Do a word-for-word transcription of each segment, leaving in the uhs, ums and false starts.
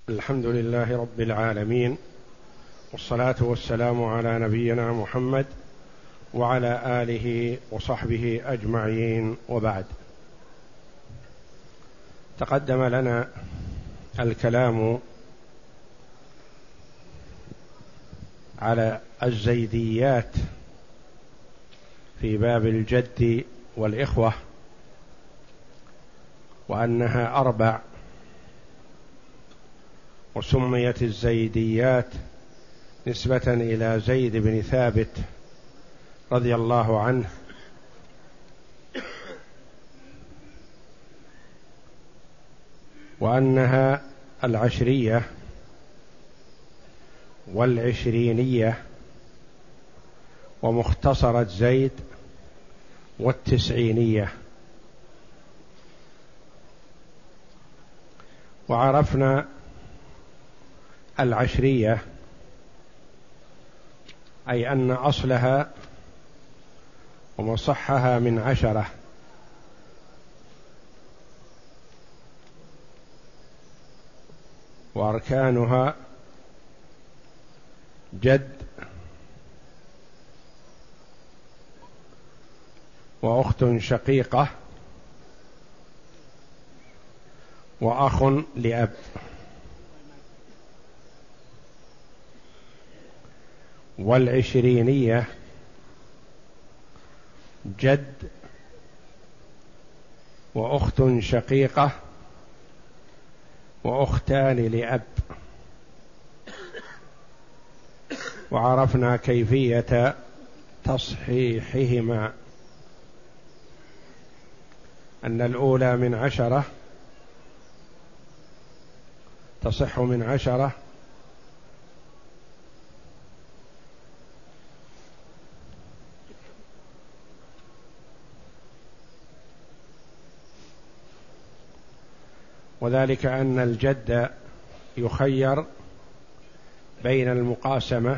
الحمد لله رب العالمين، والصلاة والسلام على نبينا محمد وعلى آله وصحبه أجمعين، وبعد. تقدم لنا الكلام على الزيديات في باب الجد والإخوة، وأنها أربع، وسميت الزيديات نسبة إلى زيد بن ثابت رضي الله عنه، وأنها العشرية والعشرينية ومختصرة زيد والتسعينية. وعرفنا العشرية أي أن أصلها ومصحها من عشرة، وأركانها جد وأخت شقيقة وأخ لأب. والعشرينية جد وأخت شقيقة وأختان لأب. وعرفنا كيفية تصحيحهما، أن الأولى من عشرة تصح من عشرة، وذلك أن الجد يخير بين المقاسمة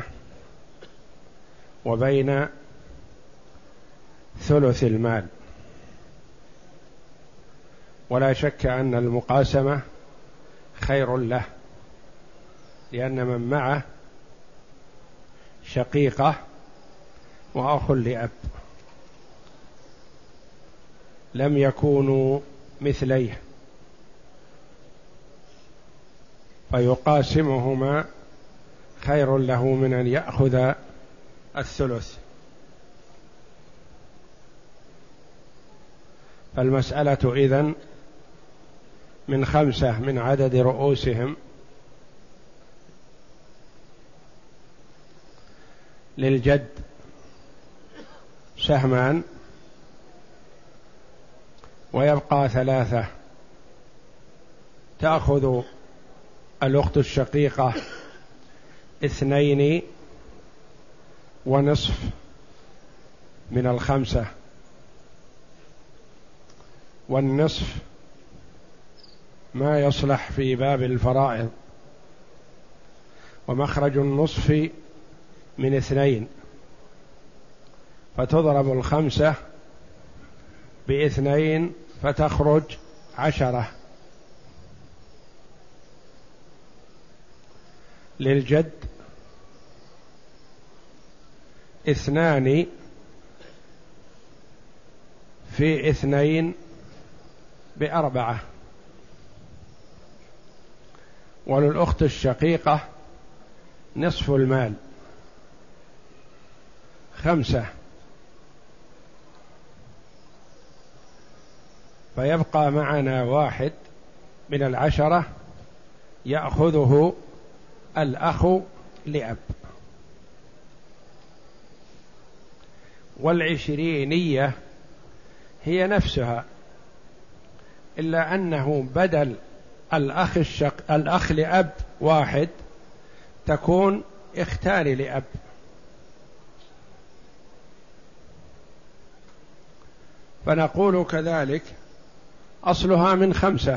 وبين ثلث المال، ولا شك أن المقاسمة خير له، لأن من معه شقيقة وأخ لأب لم يكونوا مثليه، فيقاسمهما خير له من أن يأخذ الثلث. فالمسألة إذن من خمسة من عدد رؤوسهم، للجد سهمان، ويبقى ثلاثة، تأخذ الأخت الشقيقة اثنين ونصف من الخمسة، والنصف ما يصلح في باب الفرائض، ومخرج النصف من اثنين، فتضرب الخمسة باثنين فتخرج عشرة. للجد اثنان في اثنين بأربعة، وللأخت الشقيقة نصف المال خمسة، فيبقى معنا واحد من العشرة يأخذه الأخ لأب. والعشرينية هي نفسها، إلا أنه بدل الأخ الشق الأخ لأب واحد تكون اختان لأب، فنقول كذلك أصلها من خمسة،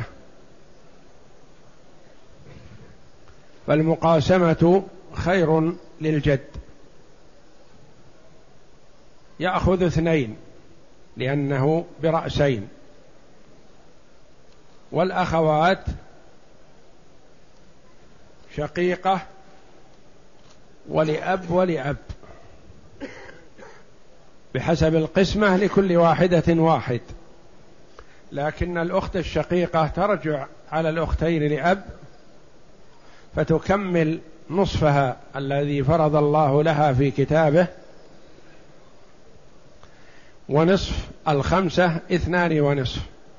فالمقاسمة خير للجد، يأخذ اثنين لأنه برأسين، والأخوات شقيقة ولأب ولأب بحسب القسمة، لكل واحدة واحد، لكن الأخت الشقيقة ترجع على الأختين لأب فتكمل نصفها الذي فرض الله لها في كتابه، ونصف الخمسة اثنان ونصف،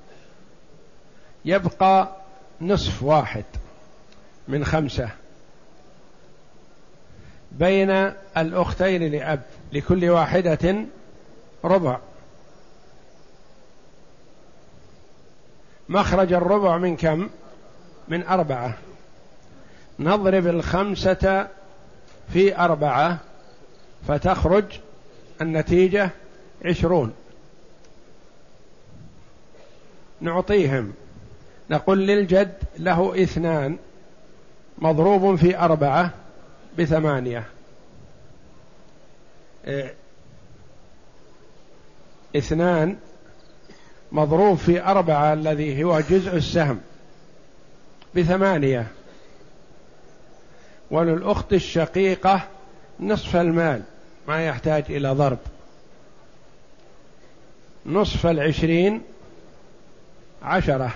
يبقى نصف واحد من خمسة بين الأختين لأب، لكل واحدة ربع. مخرج الربع من كم؟ من أربعة. نضرب الخمسة في أربعة فتخرج النتيجة عشرون. نعطيهم، نقول للجد له اثنان مضروب في أربعة بثمانية، إيه. اثنان مضروب في أربعة الذي هو جزء السهم بثمانية، وللأخت الشقيقة نصف المال ما يحتاج إلى ضرب، نصف العشرين عشرة،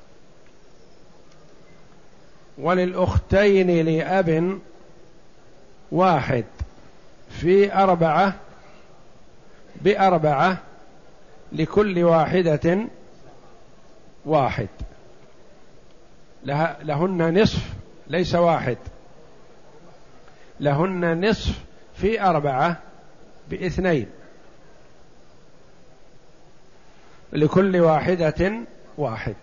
وللأختين لأب واحد في أربعة بأربعة، لكل واحدة واحد، له لهن نصف ليس واحد، لهن نصف في أربعة باثنين، لكل واحدة واحد.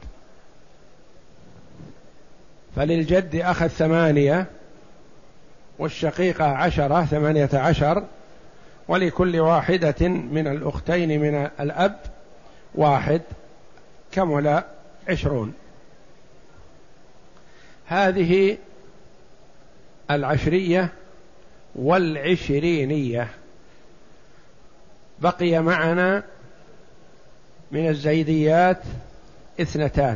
فللجد أخذ ثمانية، والشقيقة عشرة ثمانية عشر، ولكل واحدة من الأختين من الأب واحد، كمل عشرون. هذه العشرية والعشرينية. بقي معنا من الزيديات اثنتان،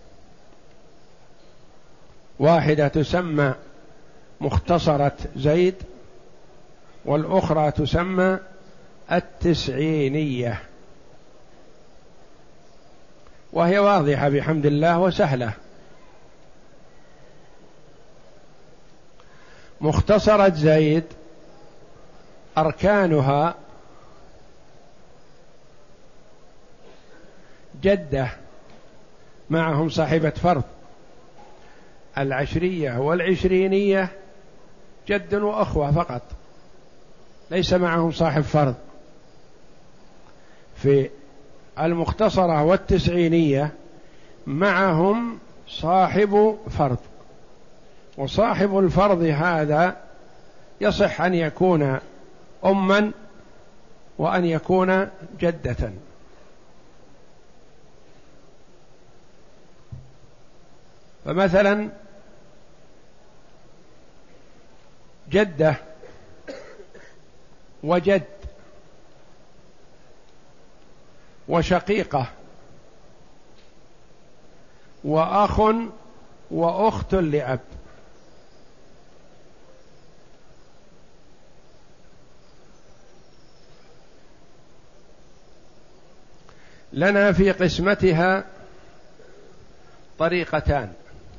واحدة تسمى مختصرة زيد، والأخرى تسمى التسعينية، وهي واضحة بحمد الله وسهلة. مختصرة زيد أركانها جدة معهم صاحبة فرض، العشرية والعشرينية جد وأخوة فقط، ليس معهم صاحب فرض. في المختصرة والتسعينية معهم صاحب فرض، وصاحب الفرض هذا يصح أن يكون أما وأن يكون جدة. فمثلا جدة وجد وشقيقة وأخ وأخت لأب. لنا في قسمتها طريقتان.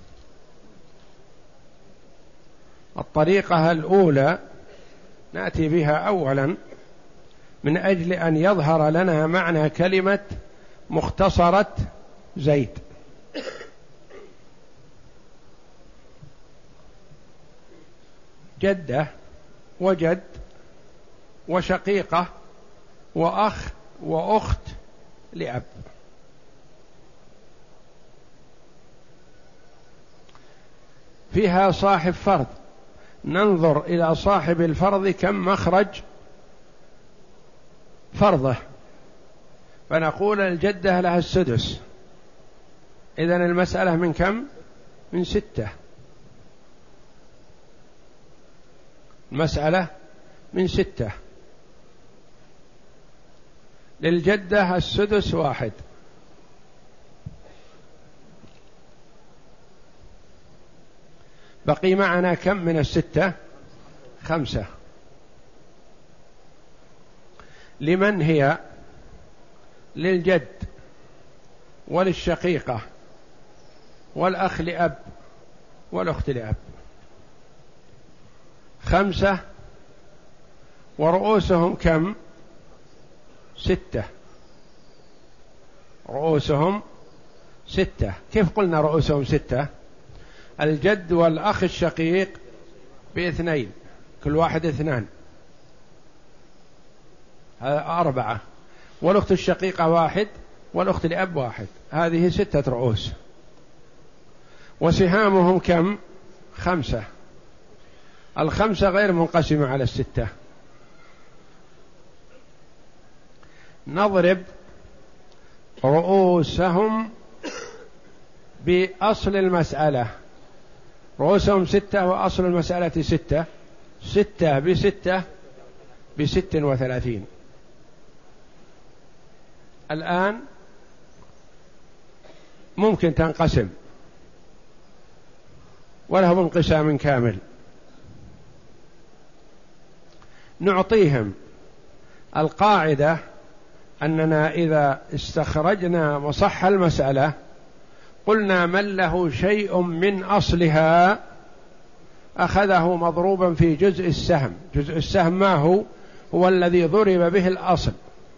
الطريقة الأولى نأتي بها أولا من أجل أن يظهر لنا معنى كلمة مختصرة زيد. جدة وجد وشقيقة وأخ وأخت لأب. فيها صاحب فرض، ننظر إلى صاحب الفرض كم مخرج فرضه، فنقول الجدة لها السدس، إذن المسألة من كم؟ من ستة. المسألة من ستة. للجدة السدس واحد، بقي معنا كم من الستة؟ خمسة. لمن هي؟ للجد وللشقيقة والأخ لأب والأخت لأب. خمسة ورؤوسهم كم؟ ستة. رؤوسهم ستة. كيف قلنا رؤوسهم ستة؟ الجد والأخ الشقيق باثنين، كل واحد اثنان، أربعة، والأخت الشقيقة واحد، والأخت لأب واحد. هذه ستة رؤوس. وسهامهم كم؟ خمسة. الخمسة غير منقسمة على الستة. نضرب رؤوسهم بأصل المسألة. رؤوسهم ستة وأصل المسألة ستة. ستة بستة بست وثلاثين. الآن ممكن تنقسم ولهم انقسام كامل. نعطيهم القاعدة أننا إذا استخرجنا مصح المسألة قلنا من له شيء من أصلها أخذه مضروبا في جزء السهم. جزء السهم ما هو؟ هو الذي ضرب به الأصل.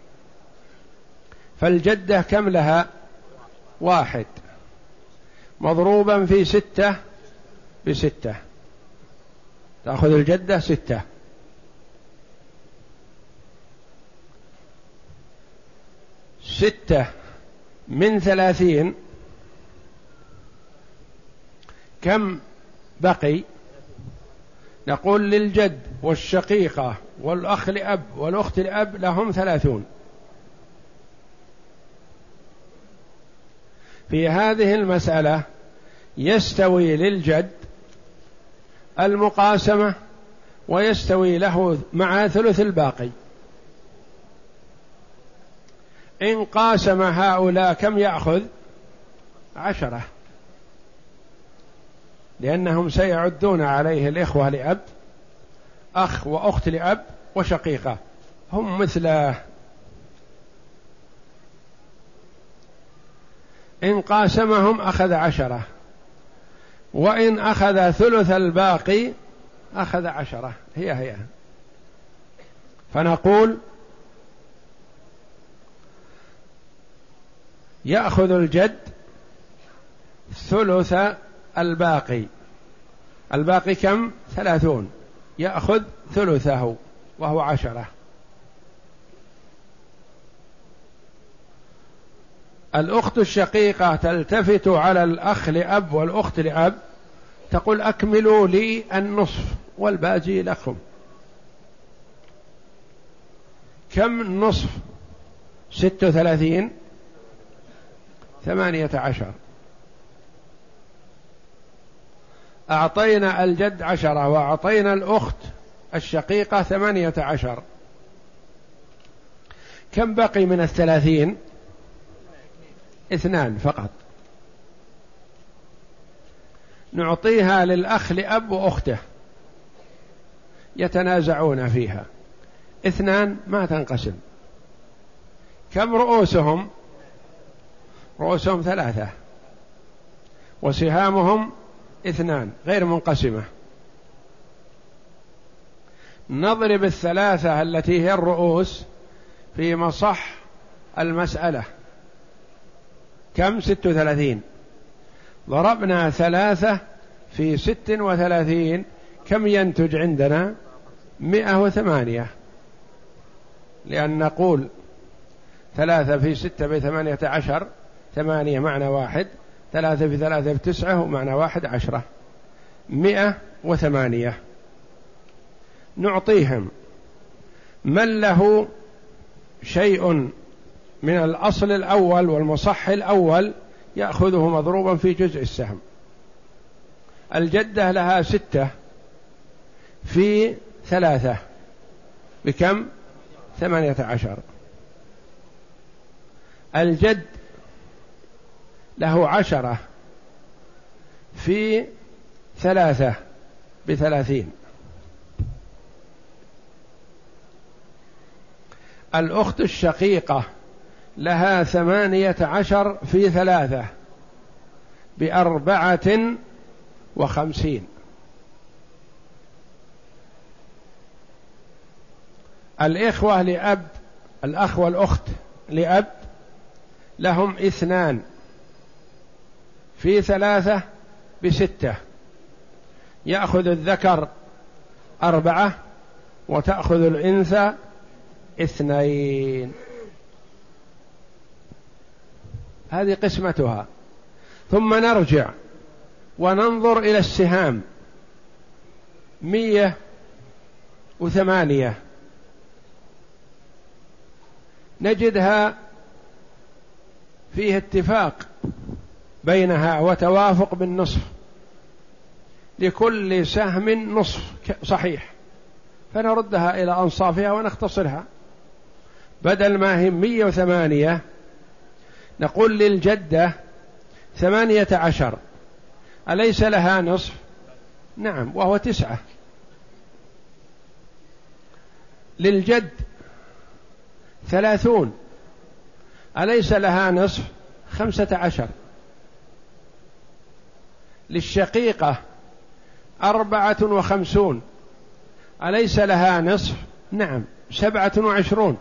فالجدة كم لها؟ واحد مضروبا في ستة بستة، تأخذ الجدة ستة. ستة من ثلاثين كم بقي؟ نقول للجد والشقيقة والأخ لأب والأخت لأب لهم ثلاثون. في هذه المسألة يستوي للجد المقاسمة ويستوي له مع ثلث الباقي. إن قاسم هؤلاء كم يأخذ؟ عشرة، لأنهم سيعدون عليه الإخوة لأب، أخ وأخت لأب وشقيقة، هم مثله. إن قاسمهم أخذ عشرة، وإن أخذ ثلث الباقي أخذ عشرة، هي هي. فنقول يأخذ الجد ثلث الباقي. الباقي كم؟ ثلاثون، يأخذ ثلثه وهو عشرة. الأخت الشقيقة تلتفت على الأخ لأب والأخت لأب تقول أكملوا لي النصف والباقي لكم. كم نصف؟ ست وثلاثين، ثمانية عشر. أعطينا الجد عشرة وأعطينا الأخت الشقيقة ثمانية عشر. كم بقي من الثلاثين؟ اثنان فقط. نعطيها للأخ لأب وأخته يتنازعون فيها. اثنان ما تنقسم. كم رؤوسهم؟ رؤوسهم ثلاثة وسهامهم اثنان غير منقسمة. نضرب الثلاثة التي هي الرؤوس في مصح المسألة. كم؟ ست وثلاثين. ضربنا ثلاثة في ست وثلاثين كم ينتج عندنا؟ مئة وثمانية، لأن نقول ثلاثة في ستة بثمانية عشر، ثمانية معنى واحد، ثلاثة في ثلاثة بتسعة ومعنى واحد عشرة، مئة وثمانية. نعطيهم من له شيء من الأصل الأول والمصح الأول يأخذه مضروبا في جزء السهم. الجدة لها ستة في ثلاثة بكم؟ ثمانية عشر. الجد له عشرة في ثلاثة بثلاثين. الأخت الشقيقة لها ثمانية عشر في ثلاثة بأربعة وخمسين. الإخوة لأب، الأخ والأخت لأب لهم اثنان في ثلاثة بستة، يأخذ الذكر أربعة وتأخذ الأنثى اثنين. هذه قسمتها. ثم نرجع وننظر إلى السهام. مية وثمانية نجدها فيه اتفاق بينها وتوافق بالنصف، لكل سهم نصف صحيح، فنردها إلى أنصافها ونختصرها. بدل ما هي مية وثمانية نقول للجدة ثمانية عشر، أليس لها نصف؟ نعم، وهو تسعة. للجد ثلاثون، أليس لها نصف؟ خمسة عشر. للشقيقة أربعة وخمسون، أليس لها نصف؟ نعم، سبعة وعشرون.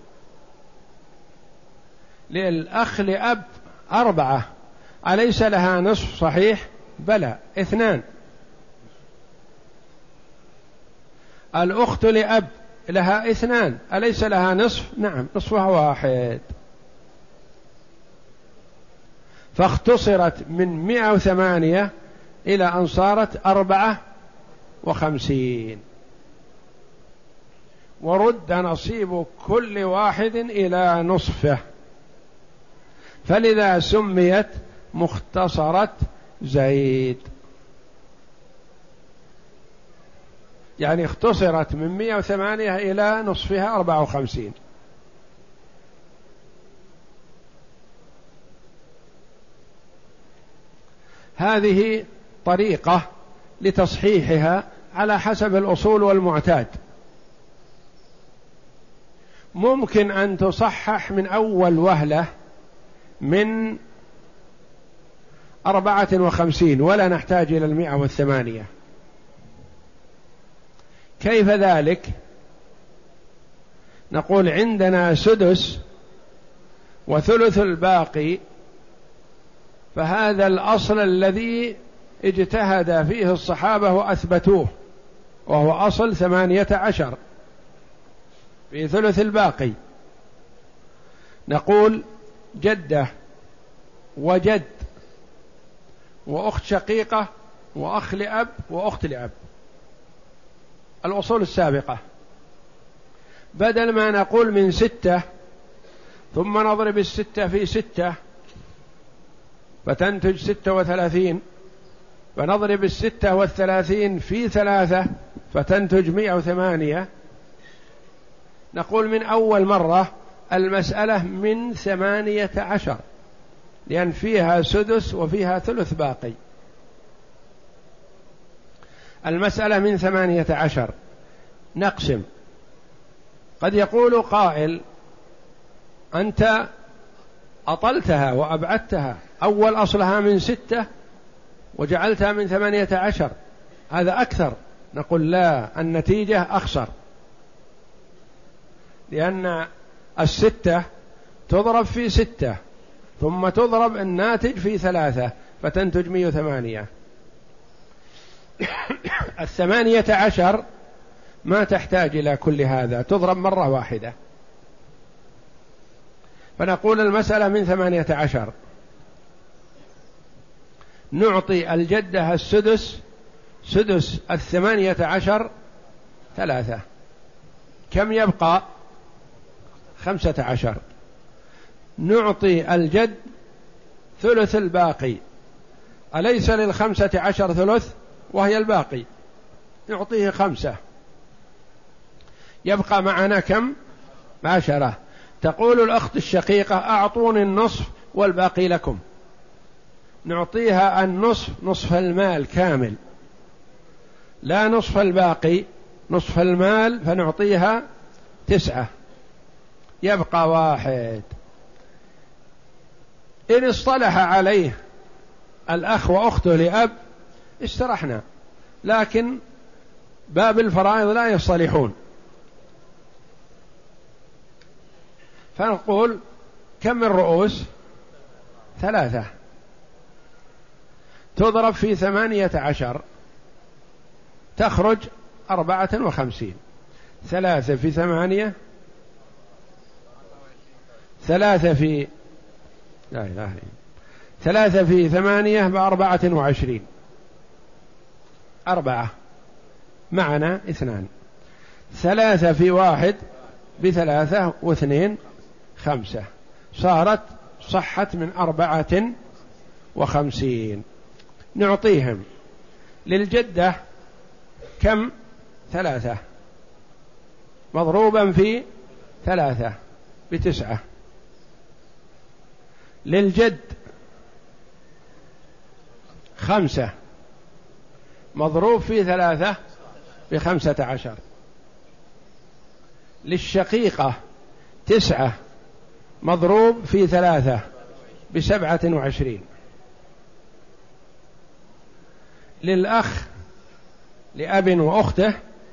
للأخ لأب أربعة، أليس لها نصف؟ صحيح، بلى، اثنان. الأخت لأب لها اثنان، أليس لها نصف؟ نعم، نصفها واحد. فاختصرت من مئة وثمانية إلى أن صارت أربعة وخمسين، ورد نصيب كل واحد إلى نصفه، فلذا سميت مختصرة زيد. يعني اختصرت من مئة وثمانية إلى نصفها أربعة وخمسين. هذه طريقة لتصحيحها على حسب الأصول والمعتاد. ممكن أن تصحح من أول وهلة من أربعة وخمسين ولا نحتاج إلى المئة والثمانية. كيف ذلك؟ نقول عندنا سدس وثلث الباقي، فهذا الأصل الذي اجتهد فيه الصحابة وأثبتوه، وهو أصل ثمانية عشر في ثلث الباقي. نقول جدة وجد وأخت شقيقة وأخ لأب وأخت لأب، الأصول السابقة. بدل ما نقول من ستة ثم نضرب الستة في ستة فتنتج ستة وثلاثين، ونضرب الستة والثلاثين في ثلاثة فتنتج مئة وثمانية، نقول من أول مرة المسألة من ثمانية عشر، لأن فيها سدس وفيها ثلث باقي. المسألة من ثمانية عشر. نقسم. قد يقول قائل أنت أطلتها وأبعدتها، أول أصلها من ستة وجعلتها من ثمانية عشر، هذا أكثر. نقول لا، النتيجة أخسر، لأن الستة تضرب في ستة ثم تضرب الناتج في ثلاثة فتنتج مئة وثمانية. الثمانية عشر ما تحتاج إلى كل هذا، تضرب مرة واحدة. فنقول المسألة من ثمانية عشر. نعطي الجدة السدس، سدس الثمانية عشر ثلاثة، كم يبقى؟ خمسة عشر. نعطي الجد ثلث الباقي، أليس للخمسة عشر ثلث وهي الباقي؟ نعطيه خمسة، يبقى معنا كم؟ عشرة. تقول الأخت الشقيقة أعطوني النصف والباقي لكم، نعطيها النصف، نصف المال كامل، لا نصف الباقي، نصف المال فنعطيها تسعة، يبقى واحد. إن اصطلح عليه الأخ وأخته لأب استرحنا، لكن باب الفرائض لا يصطلحون، فنقول كم من رؤوس؟ ثلاثة، تضرب في ثمانية عشر تخرج أربعة وخمسين. ثلاثة في ثمانية، ثلاثة في لا إله إلا ثلاثة في ثمانية بأربعة وعشرين، أربعة معنا اثنان، ثلاثة في واحد بثلاثة واثنين خمسة، صارت صحت من أربعة وخمسين. نعطيهم للجدة كم؟ ثلاثة مضروبا في ثلاثة بتسعة، للجد خمسة مضروب في ثلاثة بخمسة عشر، للشقيقة تسعة مضروب في ثلاثة بسبعة وعشرين، للأخ لأب وأخته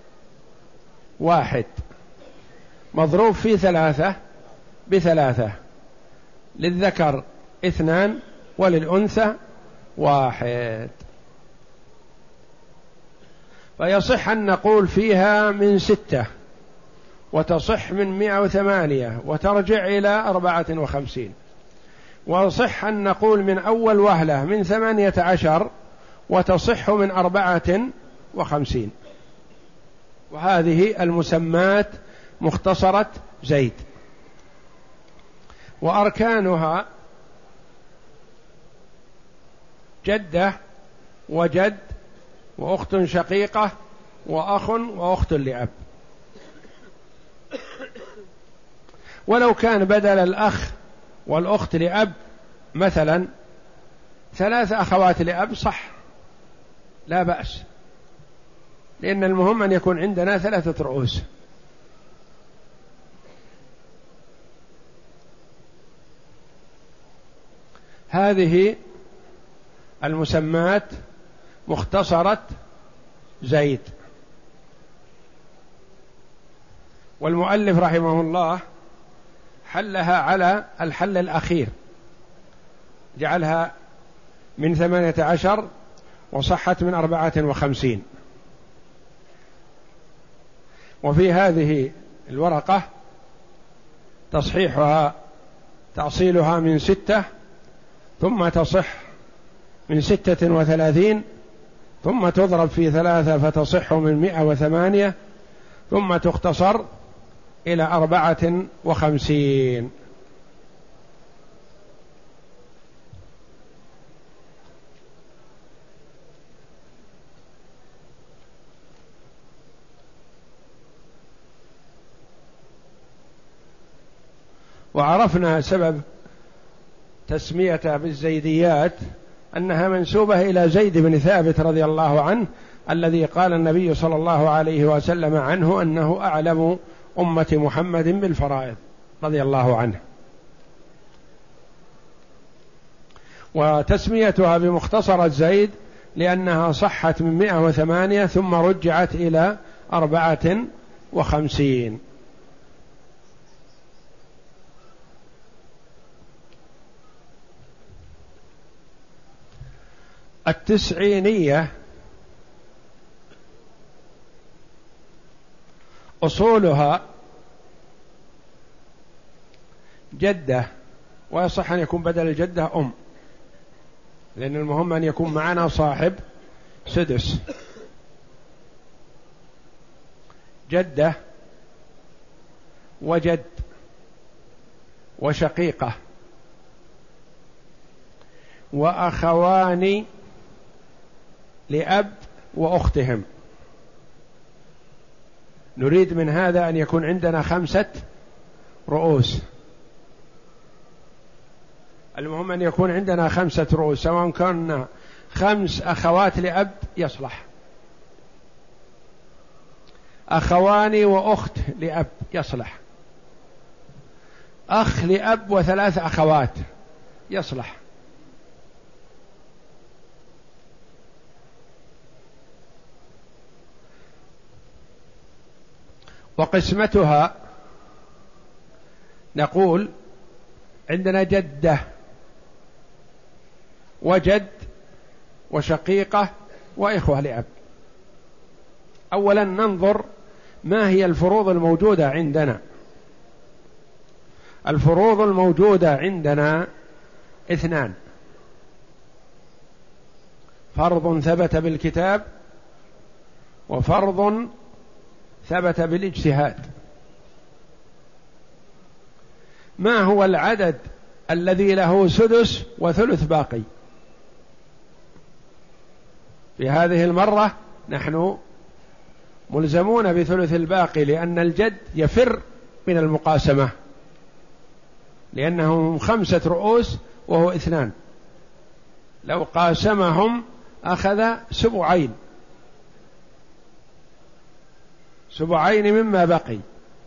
واحد مضروب في ثلاثة بثلاثة، للذكر اثنان وللأنثى واحد. فيصح أن نقول فيها من ستة وتصح من مئة وثمانية وترجع إلى أربعة وخمسين، ويصح أن نقول من أول وهلة من ثمانية عشر وتصح من أربعة وخمسين. وهذه المسمات مختصرة زيد. وأركانها جدة وجد وأخت شقيقة وأخ وأخت لأب. ولو كان بدل الأخ والأخت لأب مثلا ثلاث أخوات لأب صح، لا بأس، لأن المهم أن يكون عندنا ثلاثة رؤوس. هذه المسمات مختصرة زيد. والمؤلف رحمه الله حلها على الحل الأخير، جعلها من ثمانية عشر وصحت من أربعة وخمسين. وفي هذه الورقة تصحيحها تأصيلها من ستة ثم تصح من ستة وثلاثين ثم تضرب في ثلاثة فتصح من مئة وثمانية ثم تختصر إلى أربعة وخمسين. وعرفنا سبب تسميتها بالزيديات أنها منسوبة إلى زيد بن ثابت رضي الله عنه، الذي قال النبي صلى الله عليه وسلم عنه أنه أعلم أمة محمد بالفرائض رضي الله عنه. وتسميتها بمختصرة زيد لأنها صحت من مئة وثمانية ثم رجعت إلى أربعة وخمسين. التسعينية أصولها جدة، ويصح أن يكون بدل الجدة أم، لأن المهم أن يكون معنا صاحب سدس. جدة وجد وشقيقة وأخوان لأب وأختهم. نريد من هذا أن يكون عندنا خمسة رؤوس. المهم أن يكون عندنا خمسة رؤوس، سواء كنا خمس أخوات لأب يصلح، أخوان وأخت لأب يصلح، أخ لأب وثلاث أخوات يصلح. وقسمتها نقول عندنا جدة وجد وشقيقة وإخوة لأب. أولا ننظر ما هي الفروض الموجودة عندنا. الفروض الموجودة عندنا اثنان: فرض ثبت بالكتاب وفرض ثبت بالاجتهاد. ما هو العدد الذي له سدس وثلث باقي؟ في هذه المرة نحن ملزمون بثلث الباقي، لأن الجد يفر من المقاسمة، لأنهم خمسة رؤوس وهو اثنان، لو قاسمهم أخذ سبعين سبعين مما بقي.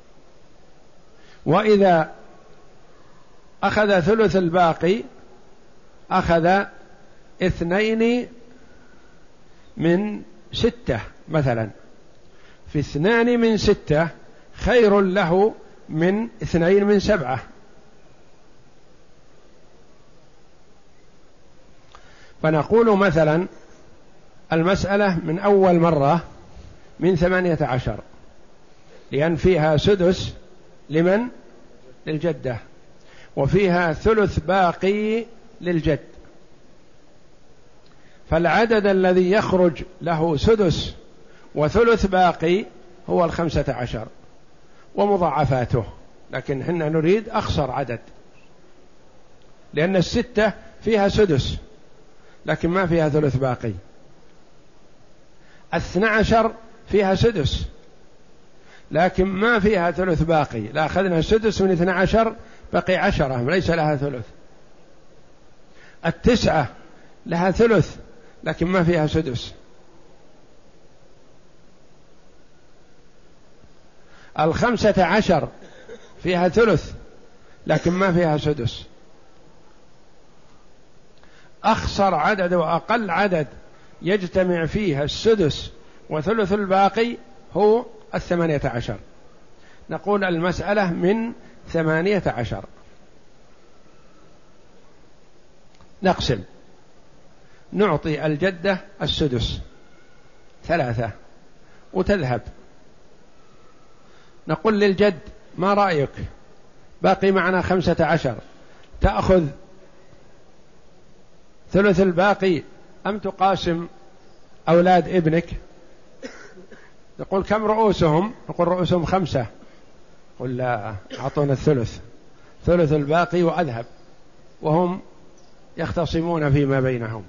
وإذا أخذ ثلث الباقي أخذ اثنين من ستة مثلا، في اثنان من ستة خير له من اثنين من سبعة. فنقول مثلا المسألة من أول مرة من ثمانية عشر، لأن فيها سدس لمن؟ للجدة، وفيها ثلث باقي للجد، فالعدد الذي يخرج له سدس وثلث باقي هو الخمسة عشر ومضاعفاته، لكن حنا نريد أخسر عدد، لأن الستة فيها سدس لكن ما فيها ثلث باقي. اثنى عشر فيها سدس لكن ما فيها ثلث باقي، لا أخذنا سدس من اثنى عشر بقي عشرة ليس لها ثلث. التسعة لها ثلث لكن ما فيها سدس. الخمسة عشر فيها ثلث لكن ما فيها سدس. أخسر عدد وأقل عدد يجتمع فيها السدس وثلث الباقي هو الثمانية عشر. نقول المسألة من ثمانية عشر. نقسم، نعطي الجدة السدس ثلاثة وتذهب. نقول للجد ما رأيك؟ باقي معنا خمسة عشر، تأخذ ثلث الباقي أم تقاسم أولاد ابنك؟ يقول كم رؤوسهم؟ نقول رؤوسهم خمسة. قل لا، أعطونا الثلث، ثلث الباقي وأذهب، وهم يختصمون فيما بينهم.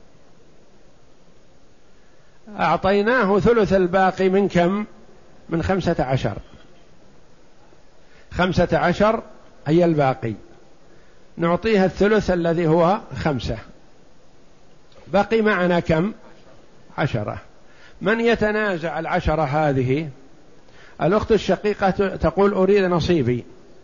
أعطيناه ثلث الباقي من كم؟ من خمسة عشر. خمسة عشر هي الباقي، نعطيها الثلث الذي هو خمسة، بقي معنا كم؟ عشرة. من يتنازع العشرة هذه؟ الأخت الشقيقة تقول أريد نصيبي،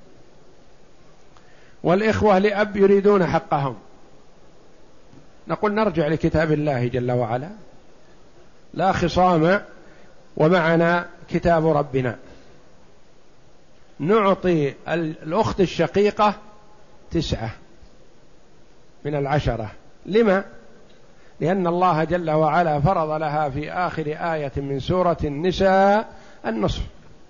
والإخوة لأب يريدون حقهم. نقول نرجع لكتاب الله جل وعلا، لا خصام ومعنا كتاب ربنا. نعطي الأخت الشقيقة تسعة من العشرة. لما؟ لأن الله جل وعلا فرض لها في آخر آية من سورة النساء النصف،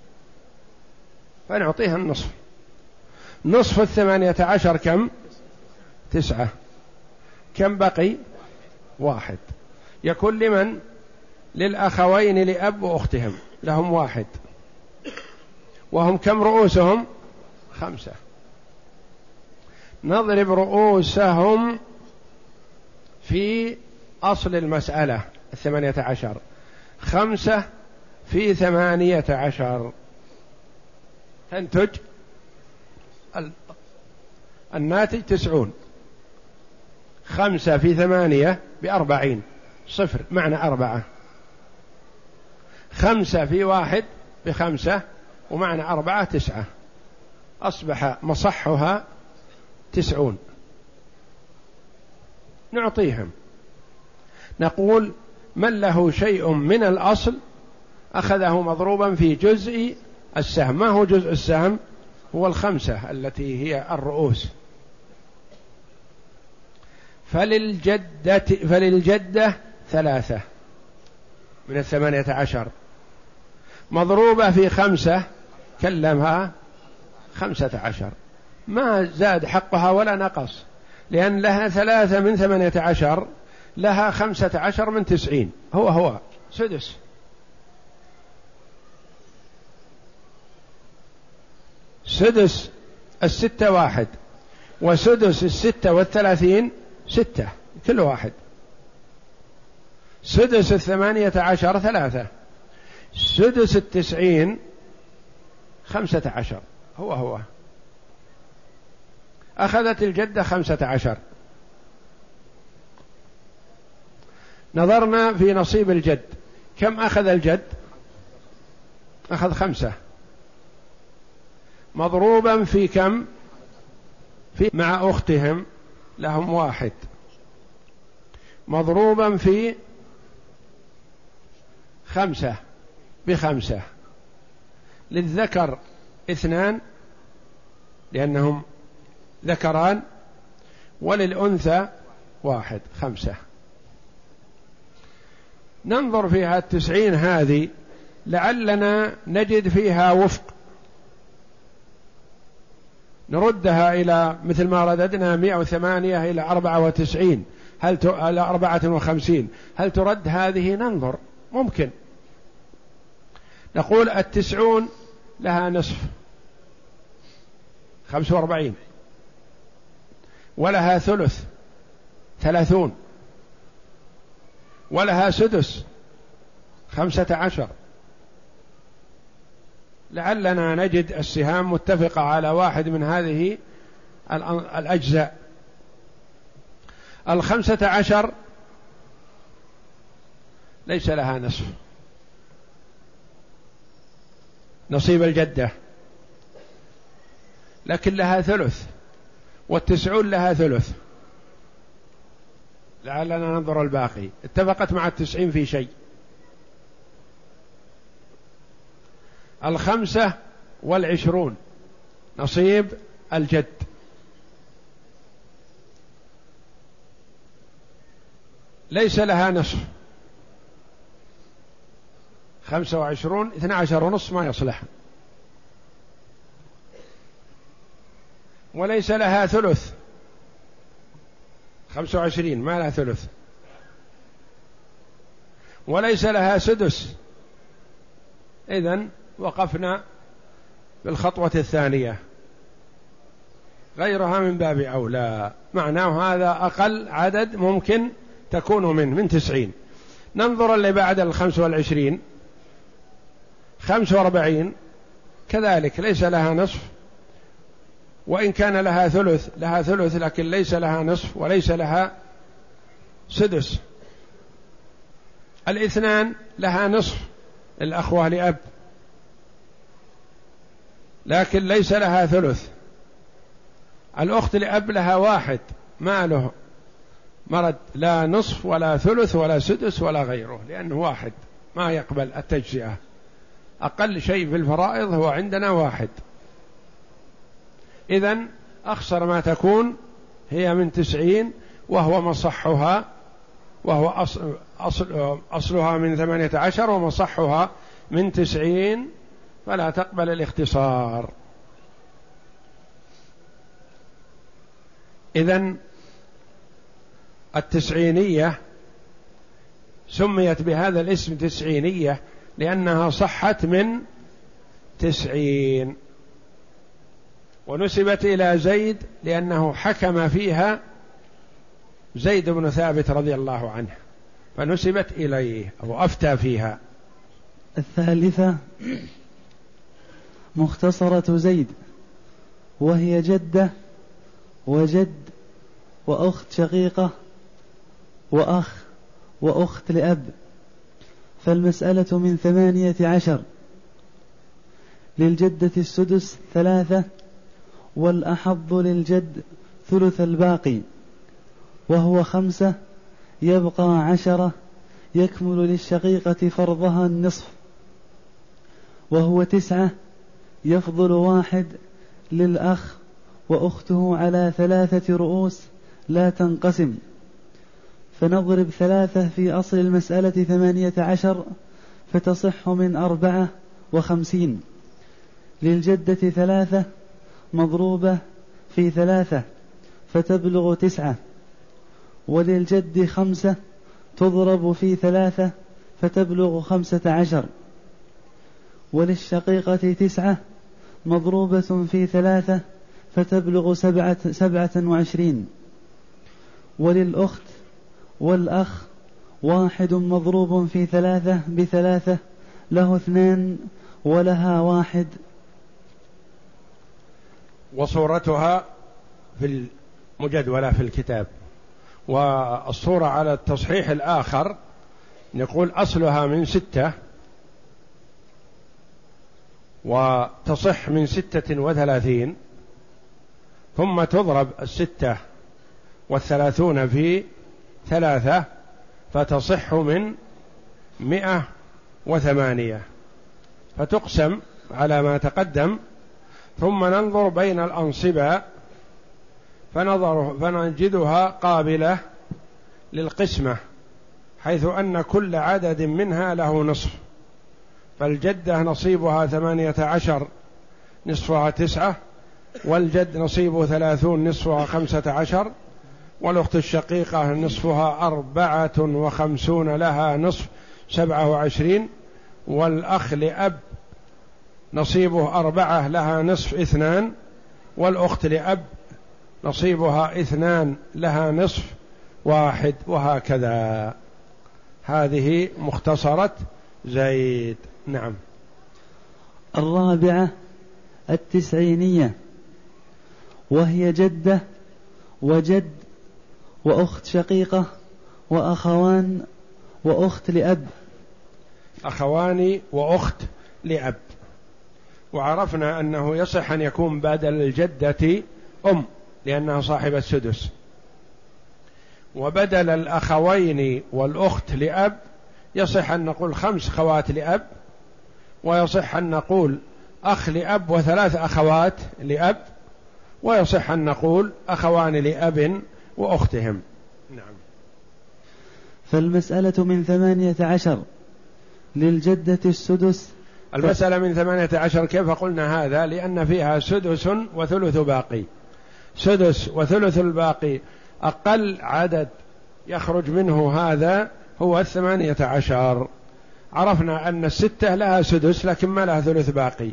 فنعطيها النصف. نصف الثمانية عشر كم؟ تسعة. كم بقي؟ واحد. يكون لمن؟ للأخوين لأب وأختهم، لهم واحد، وهم كم رؤوسهم؟ خمسة. نضرب رؤوسهم في أصل المسألة الثمانية عشر، خمسة في ثمانية عشر تنتج الناتج تسعون. خمسة في ثمانية بأربعين، صفر معنى أربعة. خمسة في واحد بخمسة ومعنى أربعة تسعة، أصبح مصحها تسعون، نعطيهم. نقول من له شيء من الأصل أخذه مضروبا في جزء السهم. ما هو جزء السهم؟ هو الخمسة التي هي الرؤوس. فللجدة, فللجدة ثلاثة من الثمانية عشر مضروبة في خمسة كلمها خمسة عشر، ما زاد حقها ولا نقص، لأن لها ثلاثة من ثمانية عشر، لها خمسة عشر من تسعين، هو هو سدس. سدس الستة واحد، وسدس الستة والثلاثين ستة كل واحد. سدس الثمانية عشر ثلاثة، سدس التسعين خمسة عشر، هو هو. أخذت الجدة خمسة عشر. نظرنا في نصيب الجد، كم أخذ الجد؟ أخذ خمسة مضروبا في كم؟ في مع أختهم لهم واحد، مضروبا في خمسة بخمسة. للذكر اثنان لأنهم ذكران، وللأنثى واحد، خمسة. ننظر فيها التسعين هذه لعلنا نجد فيها وفق، نردها إلى مثل ما رددنا مئة وثمانية إلى أربعة وتسعين، هل ت... إلى أربعة وخمسين، هل ترد هذه؟ ننظر، ممكن. نقول التسعون لها نصف خمسة وأربعين، ولها ثلث ثلاثون، ولها سدس خمسة عشر. لعلنا نجد السهام متفقة على واحد من هذه الأجزاء. الخمسة عشر ليس لها نصف، نصيب الجدة، لكن لها ثلث، والتسعون لها ثلث. لعلنا ننظر الباقي. اتفقت مع التسعين في شيء. الخمسة والعشرون نصيب الجد، ليس لها نصف. خمسة وعشرون اثنى عشر ونصف ما يصلح، وليس لها ثلث. خمسة وعشرين ما لها ثلث، وليس لها سدس. إذن وقفنا بالخطوة الثانية، غيرها من باب أولى. معناه هذا أقل عدد ممكن تكون منه من تسعين. ننظر اللي بعد الخمس والعشرين، خمس واربعين كذلك ليس لها نصف، وإن كان لها ثلث لها ثلث لكن ليس لها نصف وليس لها سدس. الاثنان لها نصف، الأخوة لأب، لكن ليس لها ثلث. الأخت لأب لها واحد، ما له مرد لا نصف ولا ثلث ولا سدس ولا غيره، لأنه واحد ما يقبل التجزئة. أقل شيء في الفرائض هو عندنا واحد. إذن أخسر ما تكون هي من تسعين، وهو مصحها، وهو أصل أصل أصلها من ثمانية عشر ومصحها من تسعين، فلا تقبل الاختصار. إذن التسعينية سميت بهذا الاسم تسعينية لأنها صحت من تسعين، ونسبت إلى زيد لأنه حكم فيها زيد بن ثابت رضي الله عنه، فنسبت إليه أو أفتى فيها. الثالثة مختصرة زيد، وهي جدة وجد وأخت شقيقة وأخ وأخت لأب. فالمسألة من ثمانية عشر، للجدة السدس ثلاثة، والأحظ للجد ثلث الباقي، وهو خمسة، يبقى عشرة، يكمل للشقيقة فرضها النصف، وهو تسعة، يفضل واحد للأخ وأخته على ثلاثة رؤوس لا تنقسم، فنضرب ثلاثة في أصل المسألة ثمانية عشر فتصح من أربعة وخمسين. للجدة ثلاثة مضروبة في ثلاثة فتبلغ تسعة، وللجد خمسة تضرب في ثلاثة فتبلغ خمسة عشر، وللشقيقة تسعة مضروبة في ثلاثة فتبلغ سبعة, سبعة وعشرين، وللأخت والأخ واحد مضروب في ثلاثة بثلاثة له اثنان ولها واحد. وصورتها في المجدولة في الكتاب. والصورة على التصحيح الآخر نقول أصلها من ستة وتصح من ستة وثلاثين، ثم تضرب الستة والثلاثون في ثلاثة فتصح من مئة وثمانية، فتقسم على ما تقدم، ثم ننظر بين الأنصبة فنظر فنجدها قابلة للقسمة، حيث أن كل عدد منها له نصف، فالجدة نصيبها ثمانية عشر نصفها تسعة، والجد نصيبه ثلاثون نصفها خمسة عشر، والأخت الشقيقة نصفها أربعة وخمسون لها نصف سبعة وعشرين، والأخ لأب نصيبه أربعة لها نصف اثنان، والأخت لأب نصيبها اثنان لها نصف واحد، وهكذا. هذه مختصرة زيد. نعم. الرابعة التسعينية، وهي جدة وجد وأخت شقيقة وأخوان وأخت لأب. أخوان وأخت لأب. وعرفنا أنه يصح أن يكون بدل الجدة أم لأنها صاحبة السدس، وبدل الأخوين والأخت لأب يصح أن نقول خمس خوات لأب، ويصح أن نقول أخ لأب وثلاث أخوات لأب، ويصح أن نقول أخوان لأب وأختهم. نعم. فالمسألة من ثمانية عشر، للجدة السدس. المسألة من ثمانية عشر كيف قلنا هذا؟ لأن فيها سدس وثلث باقي. سدس وثلث الباقي أقل عدد يخرج منه هذا هو الثمانية عشر. عرفنا أن الستة لها سدس لكن ما لها ثلث باقي،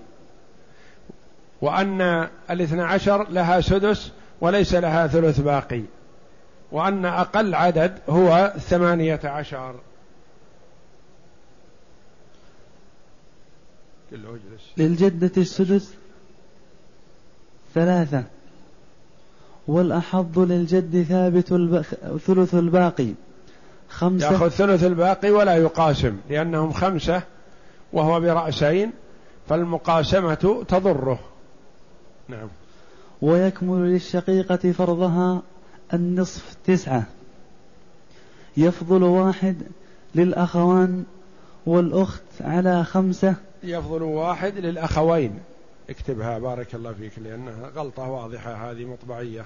وأن الاثنى عشر لها سدس وليس لها ثلث باقي، وأن أقل عدد هو الثمانية عشر. للجدة السدس ثلاثة، والأحظ للجد ثابت الب... ثلث الباقي خمسة. يأخذ ثلث الباقي ولا يقاسم لأنهم خمسة وهو برأسين، فالمقاسمة تضره. نعم. ويكمل للشقيقة فرضها النصف تسعة، يفضل واحد للأخوان والأخت على خمسة. يفضل واحد للأخوين، اكتبها بارك الله فيك لأنها غلطة واضحة هذه مطبعية.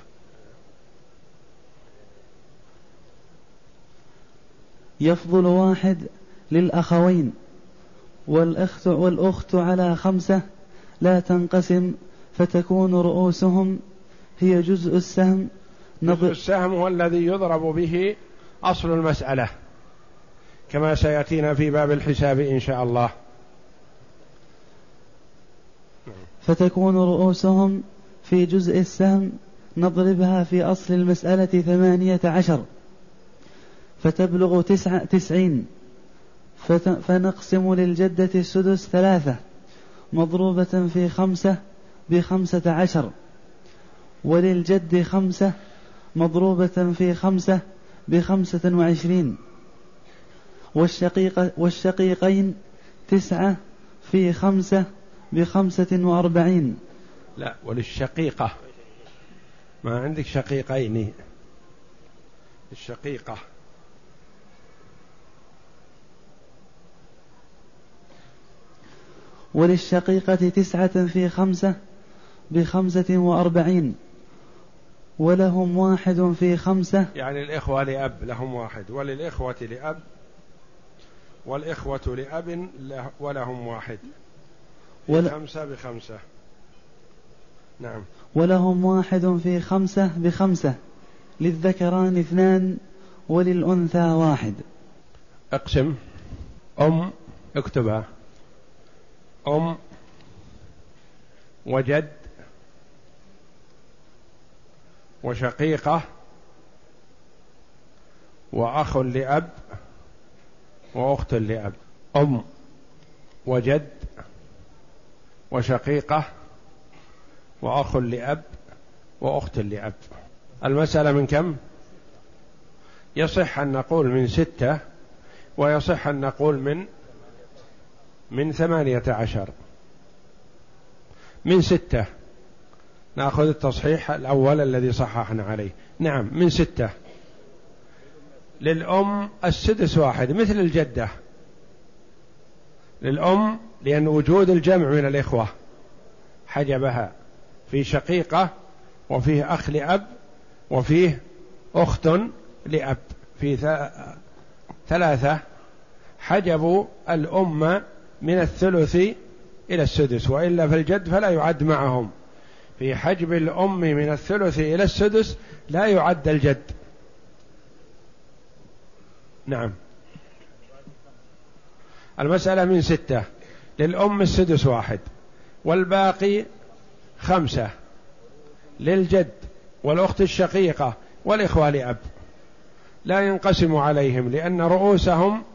يفضل واحد للأخوين والأخت, والأخت على خمسة لا تنقسم، فتكون رؤوسهم هي جزء السهم. جزء السهم هو الذي يضرب به أصل المسألة كما سيأتينا في باب الحساب إن شاء الله. فتكون رؤوسهم في جزء السهم نضربها في أصل المسألة ثمانية عشر فتبلغ تسعة تسعين، فنقسم للجدة السدس ثلاثة مضروبة في خمسة بخمسة عشر، وللجد خمسة مضروبة في خمسة بخمسة وعشرين، والشقيق والشقيقين تسعة في خمسة بخمسة وأربعين. لا، وللشقيقة، ما عندك شقيقين، الشقيقة. وللشقيقة تسعة في خمسة بخمسة وأربعين، ولهم واحد في خمسة. يعني الإخوة لأب لهم واحد، وللإخوة لأب والإخوة لأب ولهم واحد في ول... خمسة بخمسة. نعم. ولهم واحد في خمسة بخمسة، للذكران اثنان وللأنثى واحد. اقسم. أم، اكتبها، أم وجد وشقيقة وأخ لأب وأخت لأب. أم وجد وشقيقة وأخ لأب وأخت لأب. المسألة من كم؟ يصح أن نقول من ستة، ويصح أن نقول من من ثمانية عشر. من ستة نأخذ التصحيح الأول الذي صححنا عليه. نعم، من ستة. للأم السدس واحد مثل الجدة، للأم لأن وجود الجمع من الإخوة حجبها، في شقيقة وفيه أخ لأب وفيه أخت لأب، في ثلاثة حجبوا الأم من الثلث إلى السدس، وإلا في الجد فلا يعد معهم. في حجب الأم من الثلث إلى السدس لا يعد الجد. نعم. المسألة من ستة، للأم السدس واحد والباقي خمسة، للجد والأخت الشقيقة والإخوة لأب. لا ينقسم عليهم لأن رؤوسهم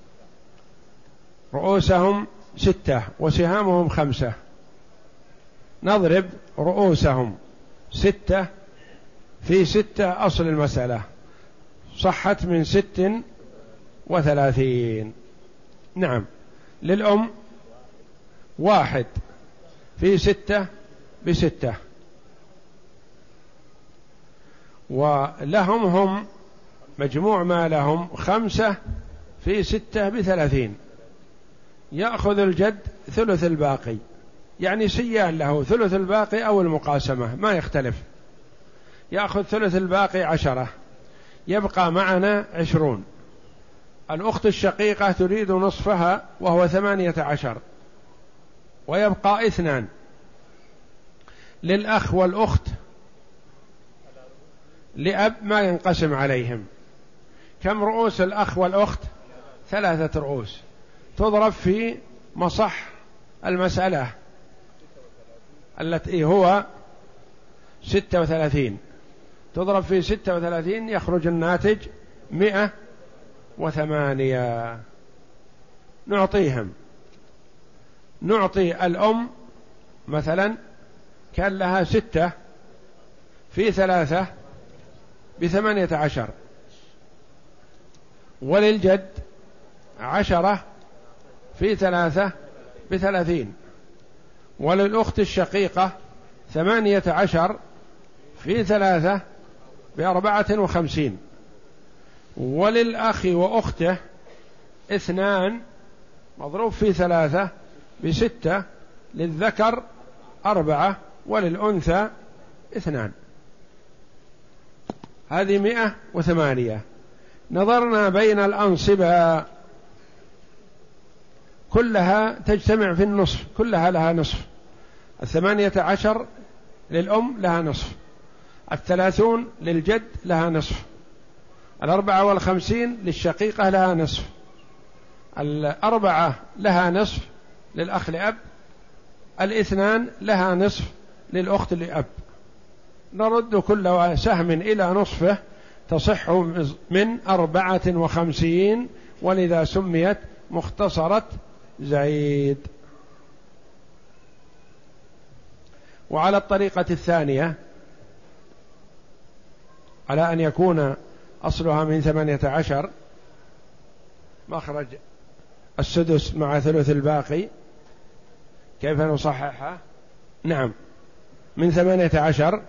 رؤوسهم ستة وسهامهم خمسة. نضرب رؤوسهم ستة في ستة، أصل المسألة صحت من ست وثلاثين. نعم. للأم واحد في ستة بستة، ولهم هم مجموع ما لهم خمسة في ستة بثلاثين. يأخذ الجد ثلث الباقي، يعني سيان له ثلث الباقي أو المقاسمة ما يختلف. يأخذ ثلث الباقي عشرة، يبقى معنا عشرون. الأخت الشقيقة تريد نصفها وهو ثمانية عشر، ويبقى اثنان. للأخ والأخت لأب ما ينقسم عليهم. كم رؤوس الأخ والأخت؟ ثلاثة رؤوس، تضرب في مصح المسألة التي هو ستة وثلاثين، تضرب في ستة وثلاثين يخرج الناتج مئة وثمانية. نعطيهم، نعطي الأم مثلا كان لها ستة في ثلاثة بثمانية عشر، وللجد عشرة في ثلاثة بثلاثين، وللأخت الشقيقة ثمانية عشر في ثلاثة بأربعة وخمسين، وللأخ وأخته اثنان مضروب في ثلاثة بستة، للذكر أربعة وللأنثى اثنان. هذه مئة وثمانية. نظرنا بين الأنصبة كلها تجتمع في النصف، كلها لها نصف. الثمانية عشر للأم لها نصف، الثلاثون للجد لها نصف، الأربعة والخمسين للشقيقة لها نصف، الأربعة لها نصف للأخ لأب، الاثنان لها نصف للأخت لأب. نرد كل سهم إلى نصفه تصح من أربعة وخمسين، ولذا سميت مختصرة زيد. وعلى الطريقة الثانية على أن يكون أصلها من ثمانية عشر، مخرج السدس مع ثلث الباقي، كيف نصححها؟ نعم، من ثمانية عشر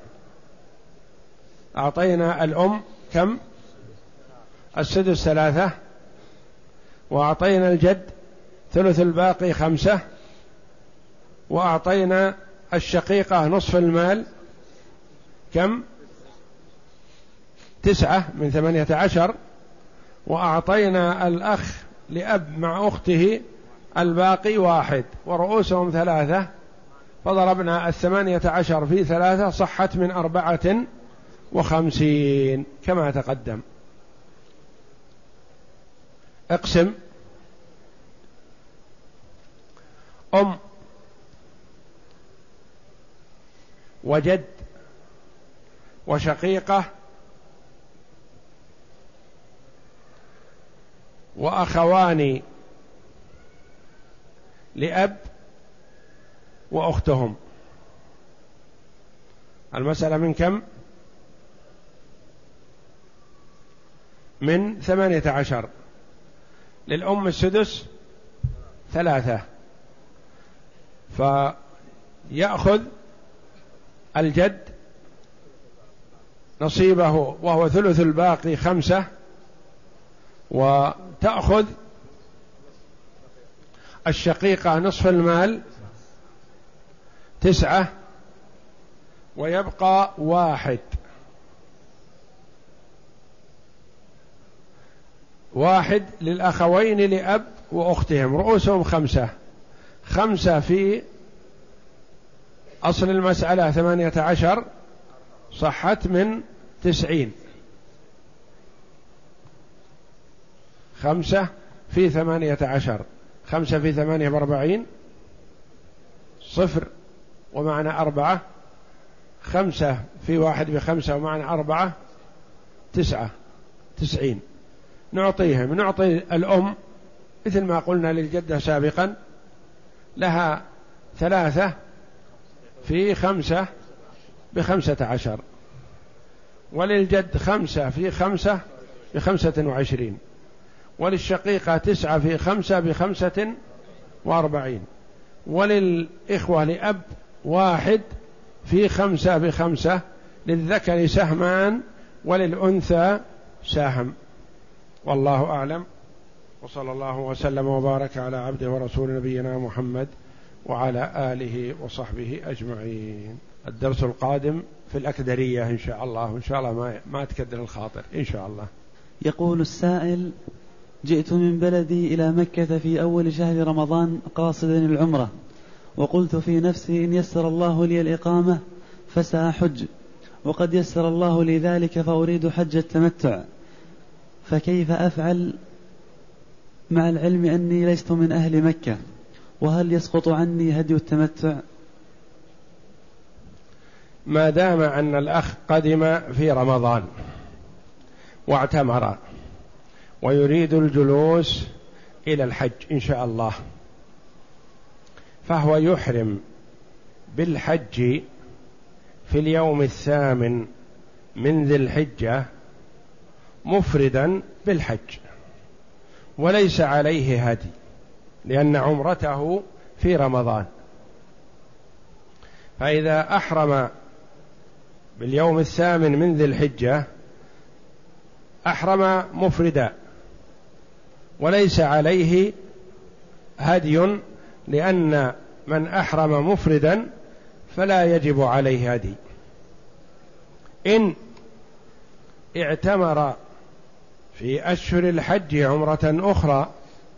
أعطينا الأم كم؟ السدس ثلاثة، وأعطينا الجد ثلث الباقي خمسة، وأعطينا الشقيقة نصف المال كم؟ تسعة من ثمانية عشر، وأعطينا الأخ لأب مع أخته الباقي واحد، ورؤوسهم ثلاثة، فضربنا الثمانية عشر في ثلاثة صحت من أربعة وخمسين كما تقدم. اقسم. أم وجد وشقيقة وأخوان لأب وأختهم. المسألة من كم؟ من ثمانية عشر. للأم السدس ثلاثة، فيأخذ الجد نصيبه وهو ثلث الباقي خمسة، وتأخذ الشقيقة نصف المال تسعة، ويبقى واحد. واحد للأخوين لأب وأختهم، رؤوسهم خمسة، خمسة في أصل المسألة ثمانية عشر صحت من تسعين، خمسة في ثمانية عشر، خمسة في ثمانية بأربعين، صفر ومعنى أربعة، خمسة في واحد بخمسة ومعنى أربعة، تسعة، تسعين. نعطيهم، نعطي الأم مثل ما قلنا للجدة سابقا، لها ثلاثة في خمسة بخمسة عشر، وللجد خمسة في خمسة بخمسة وعشرين، وللشقيقة تسعة في خمسة بخمسة وأربعين، وللإخوة لأب واحد في خمسة بخمسة، للذكر سهمان وللأنثى سهم. والله أعلم، وصلى الله وسلم وبارك على عبده ورسول نبينا محمد وعلى آله وصحبه أجمعين. الدرس القادم في الأكدرية إن شاء الله، إن شاء الله ما, ما تكدر الخاطر إن شاء الله. يقول السائل: جئت من بلدي إلى مكة في أول شهر رمضان قاصدا العمرة، وقلت في نفسي إن يسر الله لي الإقامة فسأحج، وقد يسر الله لي ذلك فأريد حج التمتع، فكيف أفعل مع العلم أني لست من أهل مكة؟ وهل يسقط عني هدي التمتع؟ ما دام أن الأخ قدم في رمضان واعتمر ويريد الجلوس إلى الحج إن شاء الله، فهو يحرم بالحج في اليوم الثامن من ذي الحجة مفردا بالحج، وليس عليه هدي لأن عمرته في رمضان. فإذا أحرم باليوم الثامن من ذي الحجة أحرم مفردا وليس عليه هدي، لأن من أحرم مفردا فلا يجب عليه هدي. إن اعتمر في أشهر الحج عمرة أخرى،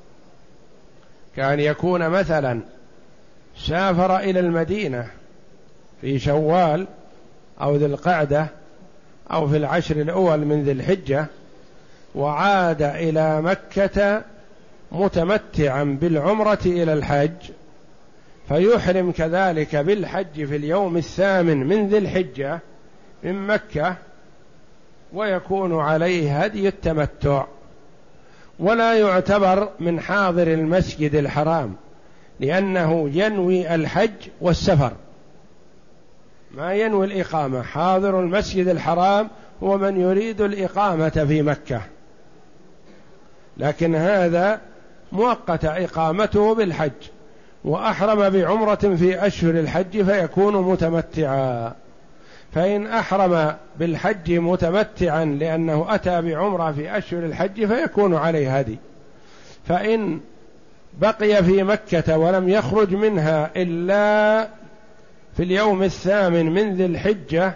كان يكون مثلا سافر إلى المدينة في شوال أو ذي القعدة أو في العشر الأول من ذي الحجة، وعاد إلى مكة متمتعا بالعمرة إلى الحج، فيحرم كذلك بالحج في اليوم الثامن من ذي الحجة من مكة، ويكون عليه هدي التمتع، ولا يعتبر من حاضر المسجد الحرام، لأنه ينوي الحج والسفر، ما ينوي الإقامة. حاضر المسجد الحرام هو من يريد الإقامة في مكة، لكن هذا مؤقت إقامته بالحج، وأحرم بعمرة في أشهر الحج فيكون متمتعا. فإن أحرم بالحج متمتعا لأنه أتى بعمرة في أشهر الحج فيكون عليه هدي. فإن بقي في مكة ولم يخرج منها إلا في اليوم الثامن من ذي الحجة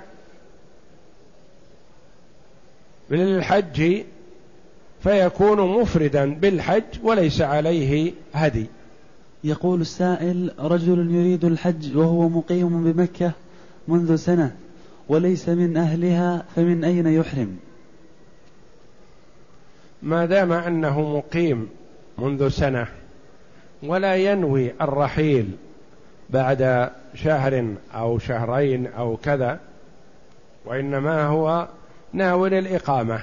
بالحج فيكون مفردا بالحج وليس عليه هدي. يقول السائل: رجل يريد الحج وهو مقيم بمكة منذ سنة وليس من أهلها، فمن أين يحرم؟ ما دام أنه مقيم منذ سنة ولا ينوي الرحيل بعد شهر أو شهرين أو كذا، وإنما هو ناوي الإقامة،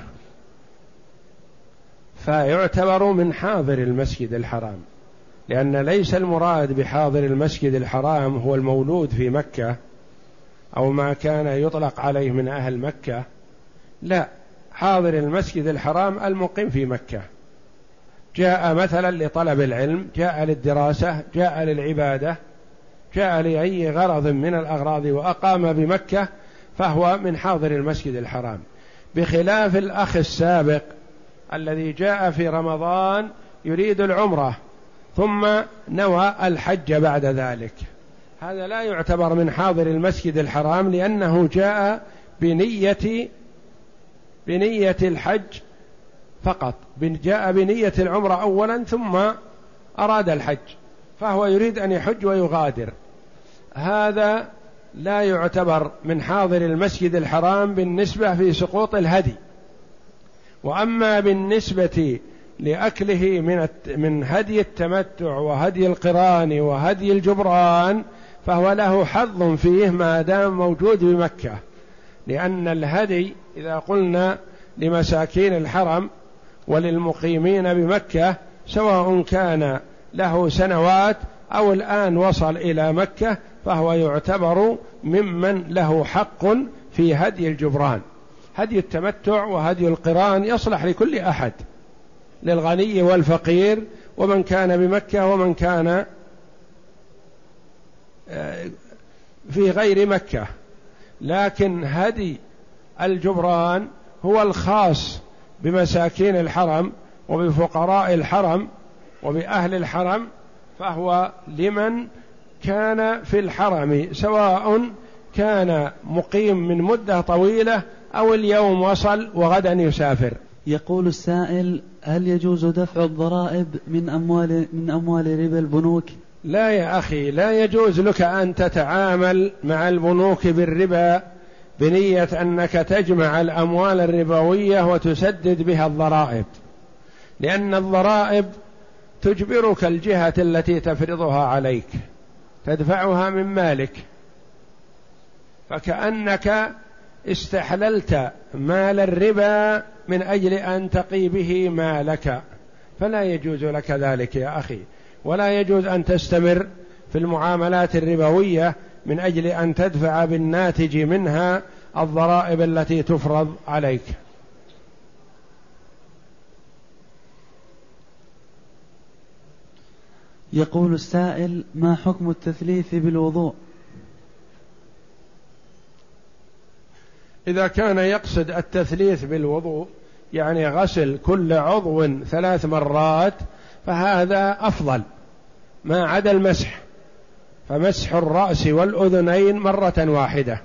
فيعتبر من حاضر المسجد الحرام، لأن ليس المراد بحاضر المسجد الحرام هو المولود في مكة أو ما كان يطلق عليه من أهل مكة، لا، حاضر المسجد الحرام المقيم في مكة، جاء مثلا لطلب العلم، جاء للدراسة، جاء للعبادة، جاء لأي غرض من الأغراض وأقام بمكة، فهو من حاضر المسجد الحرام، بخلاف الأخ السابق الذي جاء في رمضان يريد العمرة ثم نوى الحج بعد ذلك، هذا لا يعتبر من حاضر المسجد الحرام، لأنه جاء بنية بنية الحج فقط، جاء بنية العمرة أولا ثم أراد الحج، فهو يريد أن يحج ويغادر، هذا لا يعتبر من حاضر المسجد الحرام بالنسبة في سقوط الهدي. وأما بالنسبة لأكله من من هدي التمتع وهدي القران وهدي الجبران فهو له حظ فيه ما دام موجود بمكة، لأن الهدي إذا قلنا لمساكين الحرم وللمقيمين بمكة سواء كان له سنوات أو الآن وصل إلى مكة فهو يعتبر ممن له حق في هدي الجبران. هدي التمتع وهدي القران يصلح لكل أحد، للغني والفقير، ومن كان بمكة ومن كان في غير مكة، لكن هدي الجبران هو الخاص بمساكين الحرم وبفقراء الحرم وبأهل الحرم، فهو لمن كان في الحرم سواء كان مقيم من مدة طويلة أو اليوم وصل وغدا يسافر. يقول السائل: هل يجوز دفع الضرائب من أموال من أموال ربا البنوك؟ لا يا أخي، لا يجوز لك أن تتعامل مع البنوك بالربا بنية أنك تجمع الأموال الربوية وتسدد بها الضرائب، لأن الضرائب تجبرك الجهة التي تفرضها عليك تدفعها من مالك، فكأنك استحللت مال الربا من أجل أن تقي به مالك، فلا يجوز لك ذلك يا أخي، ولا يجوز أن تستمر في المعاملات الربوية من أجل أن تدفع بالناتج منها الضرائب التي تفرض عليك. يقول السائل: ما حكم التثليث بالوضوء؟ إذا كان يقصد التثليث بالوضوء يعني غسل كل عضو ثلاث مرات فهذا أفضل ما عدا المسح، فمسح الرأس والأذنين مرة واحدة،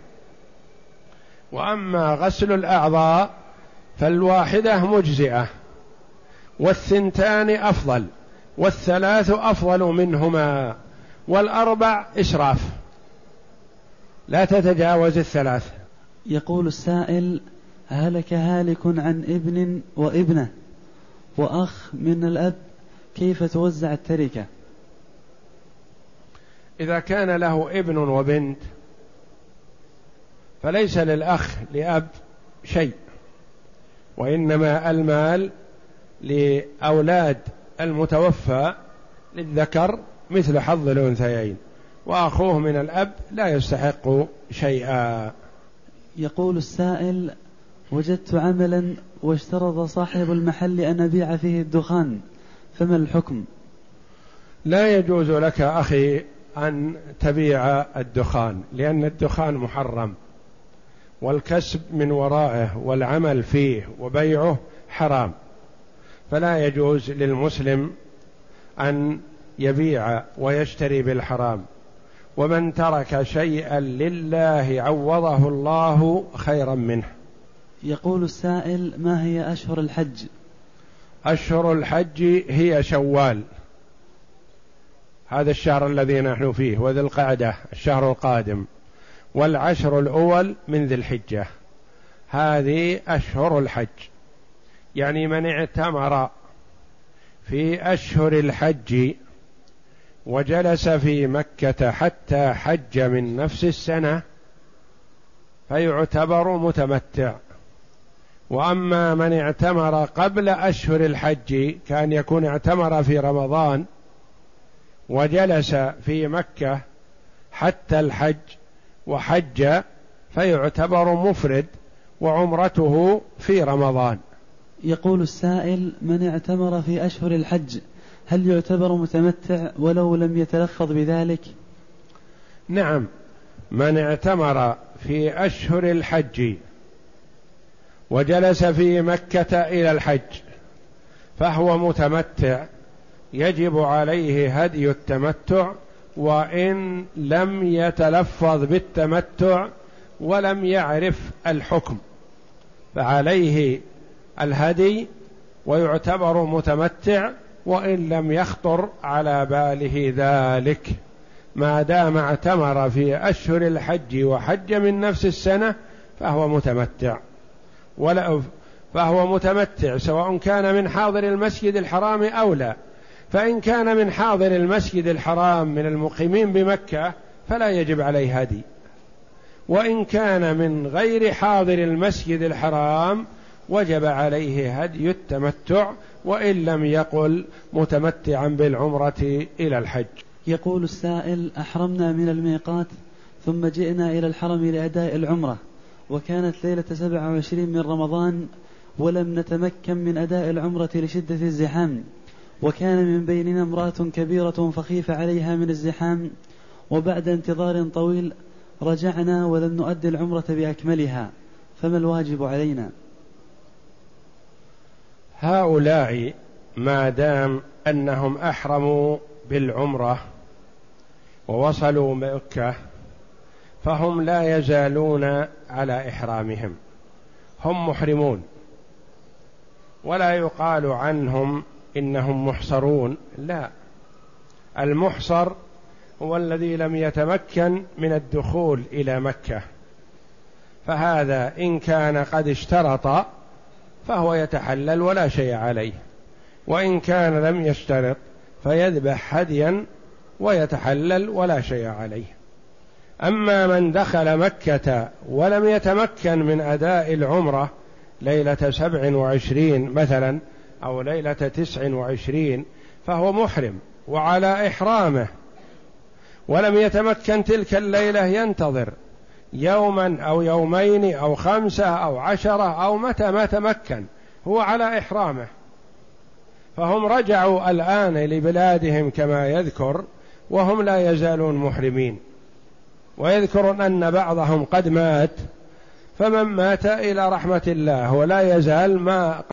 وأما غسل الأعضاء فالواحدة مجزئة، والثنتان أفضل، والثلاث أفضل منهما، والأربع إسراف، لا تتجاوز الثلاث. يقول السائل: هلك هالك عن ابن وابنة وأخ من الأب، كيف توزع التركة؟ إذا كان له ابن وبنت فليس للأخ لأب شيء، وإنما المال لأولاد المتوفى للذكر مثل حظ الأنثيين، وأخوه من الأب لا يستحق شيئا. يقول السائل: وجدت عملا واشترط صاحب المحل أن أبيع فيه الدخان، فما الحكم؟ لا يجوز لك أخي أن تبيع الدخان، لأن الدخان محرم، والكسب من ورائه والعمل فيه وبيعه حرام، فلا يجوز للمسلم أن يبيع ويشتري بالحرام. ومن ترك شيئا لله عوضه الله خيرا منه. يقول السائل: ما هي أشهر الحج؟ أشهر الحج هي شوال، هذا الشهر الذي نحن فيه، وذي القعدة الشهر القادم، والعشر الأول من ذي الحجة، هذه أشهر الحج. يعني من اعتمر في أشهر الحج وجلس في مكة حتى حج من نفس السنة فيعتبر متمتع. وأما من اعتمر قبل أشهر الحج، كان يكون اعتمر في رمضان وجلس في مكة حتى الحج وحج، فيعتبر مفرد وعمرته في رمضان. يقول السائل: من اعتمر في أشهر الحج هل يعتبر متمتع ولو لم يتلفظ بذلك؟ نعم، من اعتمر في أشهر الحج وجلس في مكة إلى الحج فهو متمتع، يجب عليه هدي التمتع وإن لم يتلفظ بالتمتع ولم يعرف الحكم، فعليه الهدي ويعتبر متمتع وإن لم يخطر على باله ذلك، ما دام اعتمر في أشهر الحج وحج من نفس السنة فهو متمتع، ولا فهو متمتع سواء كان من حاضر المسجد الحرام أو لا. فإن كان من حاضر المسجد الحرام من المقيمين بمكة فلا يجب عليه هدي، وإن كان من غير حاضر المسجد الحرام وجب عليه هدي التمتع وإن لم يقل متمتعا بالعمرة إلى الحج. يقول السائل: أحرمنا من الميقات ثم جئنا إلى الحرم لأداء العمرة، وكانت ليلة سبعة وعشرين من رمضان ولم نتمكن من أداء العمرة لشدة الزحام، وكان من بيننا امرأة كبيرة فخيف عليها من الزحام، وبعد انتظار طويل رجعنا ولم نؤدي العمرة بأكملها، فما الواجب علينا؟ هؤلاء ما دام أنهم أحرموا بالعمرة ووصلوا مكة فهم لا يزالون على إحرامهم، هم محرمون، ولا يقال عنهم إنهم محصرون، لا، المحصر هو الذي لم يتمكن من الدخول إلى مكة، فهذا إن كان قد اشترط فهو يتحلل ولا شيء عليه، وإن كان لم يشترط فيذبح هديا ويتحلل ولا شيء عليه. أما من دخل مكة ولم يتمكن من أداء العمرة ليلة سبع وعشرين مثلا أو ليلة تسع وعشرين فهو محرم وعلى إحرامه، ولم يتمكن تلك الليلة ينتظر يوما أو يومين أو خمسة أو عشرة أو متى ما تمكن، هو على إحرامه، فهم رجعوا الآن لبلادهم كما يذكر وهم لا يزالون محرمين. ويذكر أن بعضهم قد مات، فمن مات إلى رحمة الله ولا يزال ما